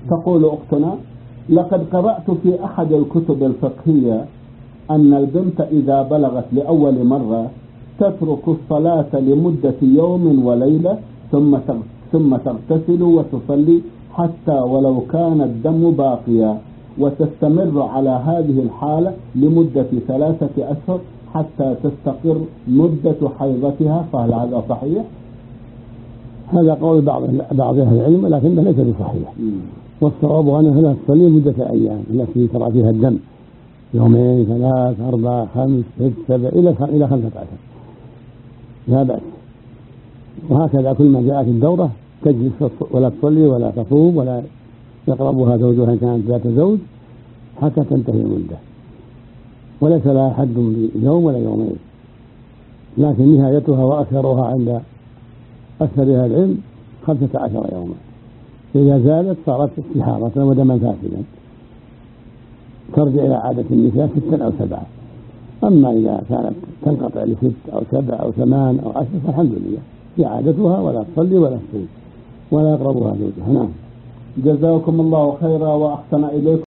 تقول أختنا: لقد قرأت في أحد الكتب الفقهية أن البنت إذا بلغت لأول مرة تترك الصلاة لمدة يوم وليلة ثم تغتسل وتصلي حتى ولو كان الدم باقيا، وتستمر على هذه الحالة لمدة 3 أشهر حتى تستقر مدة حيضتها، فهل هذا صحيح؟ هذا قول بعض أهل العلم ولكنه ليس بصحيح، والصواب أنها لا تصلي مدة أيام التي ترى فيها الدم، 2 3 4 5 6 7 إلى 15 لا بأس. وهكذا كل ما جاءت الدورة تجلس ولا تصلي ولا تصوم ولا يقربها زوجها إن كانت ذات زوج حتى تنتهي المدة، وليس لها حد بيوم ولا يومين، لكن نهايتها وأكثرها عند أكثر أهل العلم 15 يوما. إذا زالت صارت استحاضة ودما فاسدا ترجع إلى عادة النساء 6 أو 7. أما إذا كانت تنقطع ل6 أو 7 أو 8 أو 10 فالحمد لله هي عادتها، ولا تصلي ولا تصوم ولا يقربها زوجها. نعم. جزاكم الله خيرا وأحسن إليكم.